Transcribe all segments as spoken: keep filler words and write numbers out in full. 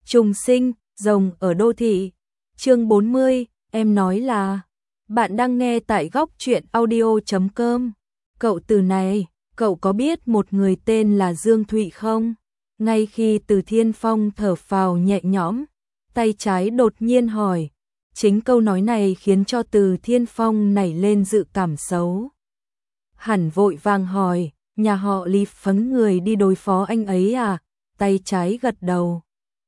Trùng sinh, rồng ở đô thị. Chương bốn mươi, em nói là. Bạn đang nghe tại góc truyện audio chấm com. Cậu Từ này, cậu có biết một người tên là Dương Thụy không? Ngay khi Từ Thiên Phong thở phào nhẹ nhõm, tay trái đột nhiên hỏi. Chính câu nói này khiến cho Từ Thiên Phong nảy lên dự cảm xấu. Hẳn vội vàng hỏi, nhà họ Lý phấn người đi đối phó anh ấy à? Tay trái gật đầu.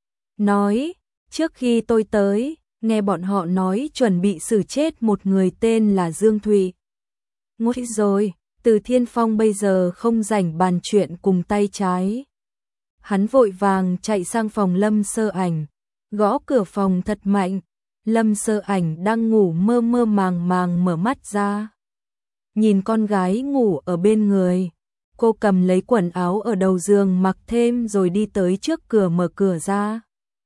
Nói, trước khi tôi tới, nghe bọn họ nói chuẩn bị xử chết một người tên là Dương Thụy. Ngồi rồi, Từ Thiên Phong bây giờ không rảnh bàn chuyện cùng tay trái. Hắn vội vàng chạy sang phòng Lâm Sơ Ảnh, gõ cửa phòng thật mạnh. Lâm Sơ Ảnh đang ngủ mơ mơ màng màng mở mắt ra. Nhìn con gái ngủ ở bên người, cô cầm lấy quần áo ở đầu giường mặc thêm rồi đi tới trước cửa mở cửa ra.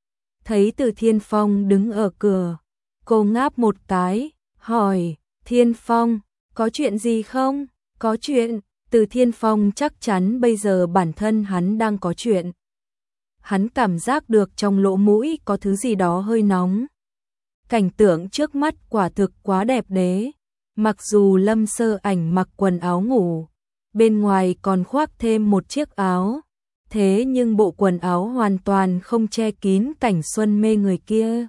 Thấy Từ Thiên Phong đứng ở cửa, cô ngáp một cái, hỏi, Thiên Phong, có chuyện gì không? Có chuyện, Từ Thiên Phong chắc chắn bây giờ bản thân hắn đang có chuyện. Hắn cảm giác được trong lỗ mũi có thứ gì đó hơi nóng. Cảnh tượng trước mắt quả thực quá đẹp đẽ. Mặc dù Lâm Sơ Ảnh mặc quần áo ngủ, bên ngoài còn khoác thêm một chiếc áo, thế nhưng bộ quần áo hoàn toàn không che kín cảnh xuân mê người kia.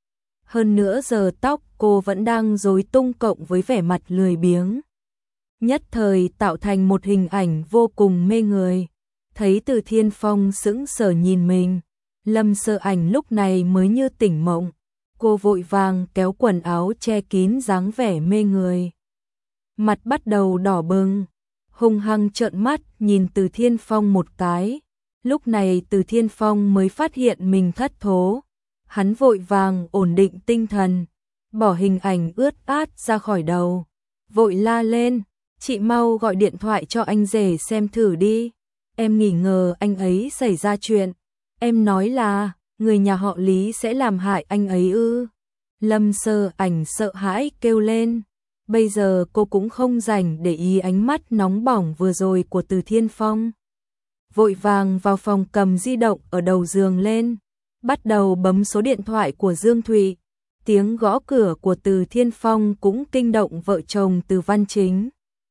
Hơn nữa giờ tóc cô vẫn đang rối tung cộng với vẻ mặt lười biếng, nhất thời tạo thành một hình ảnh vô cùng mê người. Thấy Từ Thiên Phong sững sờ nhìn mình, Lâm Sơ Ảnh lúc này mới như tỉnh mộng. Cô vội vàng kéo quần áo che kín dáng vẻ mê người. Mặt bắt đầu đỏ bừng, hung hăng trợn mắt nhìn Từ Thiên Phong một cái. Lúc này Từ Thiên Phong mới phát hiện mình thất thố. Hắn vội vàng ổn định tinh thần, bỏ hình ảnh ướt át ra khỏi đầu. Vội la lên, chị mau gọi điện thoại cho anh rể xem thử đi. Em nghi ngờ anh ấy xảy ra chuyện. Em nói là người nhà họ Lý sẽ làm hại anh ấy ư? Lâm Sơ Ảnh sợ hãi kêu lên. Bây giờ cô cũng không rảnh để ý ánh mắt nóng bỏng vừa rồi của Từ Thiên Phong. Vội vàng vào phòng cầm di động ở đầu giường lên, bắt đầu bấm số điện thoại của Dương Thụy. Tiếng gõ cửa của Từ Thiên Phong cũng kinh động vợ chồng Từ Văn Chính.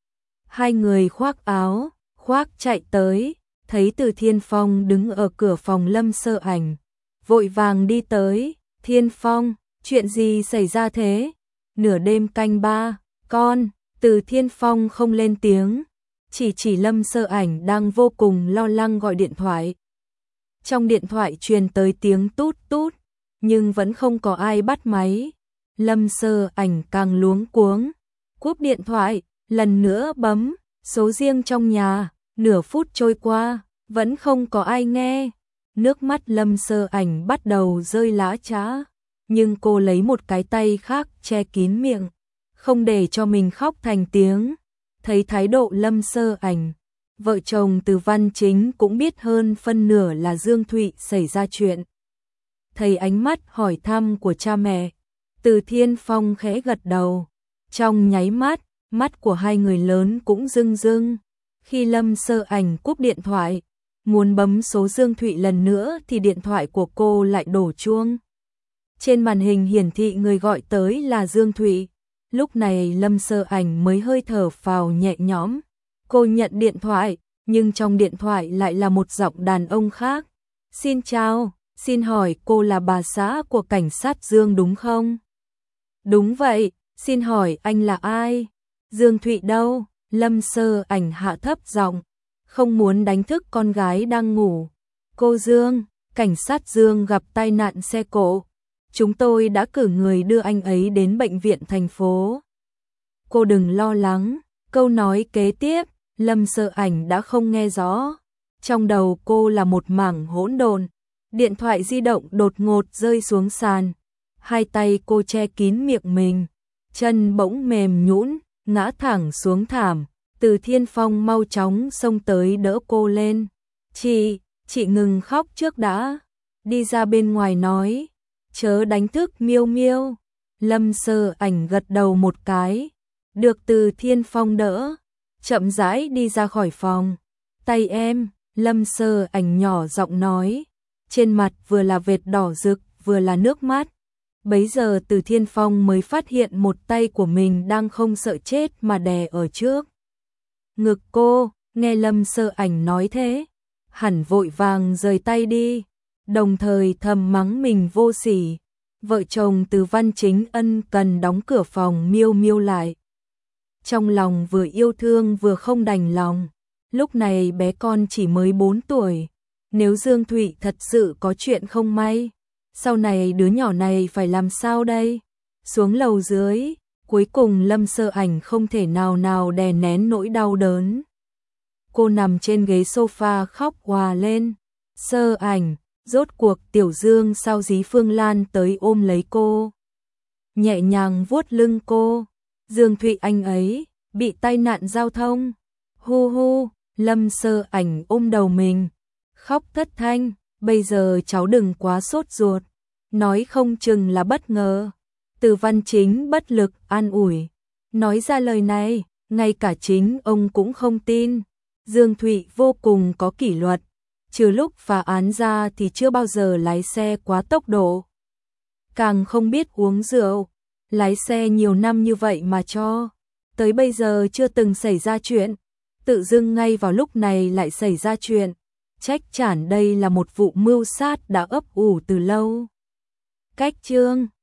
Hai người khoác áo, khoác chạy tới, thấy Từ Thiên Phong đứng ở cửa phòng Lâm Sơ Ảnh. Vội vàng đi tới, Thiên Phong, chuyện gì xảy ra thế? Nửa đêm canh ba, con, Từ Thiên Phong không lên tiếng, chỉ chỉ Lâm Sơ Ảnh đang vô cùng lo lắng gọi điện thoại. Trong điện thoại truyền tới tiếng tút tút, nhưng vẫn không có ai bắt máy. Lâm Sơ Ảnh càng luống cuống, cúp điện thoại, lần nữa bấm, số riêng trong nhà, nửa phút trôi qua, vẫn không có ai nghe. Nước mắt Lâm Sơ Ảnh bắt đầu rơi lã chã, nhưng cô lấy một cái tay khác che kín miệng, không để cho mình khóc thành tiếng. Thấy thái độ Lâm Sơ Ảnh, vợ chồng Từ Văn Chính cũng biết hơn phân nửa là Dương Thụy xảy ra chuyện. Thấy ánh mắt hỏi thăm của cha mẹ, Từ Thiên Phong khẽ gật đầu. Trong nháy mắt, mắt của hai người lớn cũng rưng rưng. Khi Lâm Sơ Ảnh cúp điện thoại, muốn bấm số Dương Thụy lần nữa thì điện thoại của cô lại đổ chuông. Trên màn hình hiển thị người gọi tới là Dương Thụy. Lúc này Lâm Sơ Ảnh mới hơi thở phào nhẹ nhõm. Cô nhận điện thoại, nhưng trong điện thoại lại là một giọng đàn ông khác. Xin chào, xin hỏi cô là bà xã của cảnh sát Dương đúng không? Đúng vậy, xin hỏi anh là ai? Dương Thụy đâu? Lâm Sơ Ảnh hạ thấp giọng, không muốn đánh thức con gái đang ngủ. Cô Dương, cảnh sát Dương gặp tai nạn xe cộ. Chúng tôi đã cử người đưa anh ấy đến bệnh viện thành phố. Cô đừng lo lắng. Câu nói kế tiếp, Lâm Sơ Ảnh đã không nghe rõ. Trong đầu cô là một mảng hỗn độn. Điện thoại di động đột ngột rơi xuống sàn. Hai tay cô che kín miệng mình. Chân bỗng mềm nhũn, ngã thẳng xuống thảm. Từ Thiên Phong mau chóng xông tới đỡ cô lên. Chị, chị ngừng khóc trước đã. Đi ra bên ngoài nói. Chớ đánh thức Miêu Miêu. Lâm Sơ Ảnh gật đầu một cái. Được Từ Thiên Phong đỡ. Chậm rãi đi ra khỏi phòng. Tay em, Lâm Sơ Ảnh nhỏ giọng nói. trên mặt vừa là vệt đỏ rực, vừa là nước mắt. Bấy giờ Từ Thiên Phong mới phát hiện một tay của mình đang không sợ chết mà đè ở trước ngực cô, nghe Lâm Sơ Ảnh nói thế, hẳn vội vàng rời tay đi, đồng thời thầm mắng mình vô sỉ. Vợ chồng Từ Văn Chính ân cần đóng cửa phòng miêu miêu lại. Trong lòng vừa yêu thương vừa không đành lòng, lúc này bé con chỉ mới bốn tuổi, nếu Dương Thụy thật sự có chuyện không may, sau này đứa nhỏ này phải làm sao đây? Xuống lầu dưới, cuối cùng Lâm Sơ Ảnh không thể nào nào đè nén nỗi đau đớn. Cô nằm trên ghế sofa khóc òa lên. Sơ Ảnh, rốt cuộc Tiểu Dương sao dí Phương Lan tới ôm lấy cô, nhẹ nhàng vuốt lưng cô. Dương Thụy anh ấy bị tai nạn giao thông. Hu hu, Lâm Sơ Ảnh ôm đầu mình, khóc thất thanh. Bây giờ cháu đừng quá sốt ruột, nói không chừng là bất ngờ. Từ Văn Chính bất lực an ủi, nói ra lời này, ngay cả chính ông cũng không tin. Dương Thụy vô cùng có kỷ luật, trừ lúc phá án ra thì chưa bao giờ lái xe quá tốc độ, càng không biết uống rượu. Lái xe nhiều năm như vậy mà cho tới bây giờ chưa từng xảy ra chuyện, tự dưng ngay vào lúc này lại xảy ra chuyện, trách chản đây là một vụ mưu sát đã ấp ủ từ lâu. Cách chương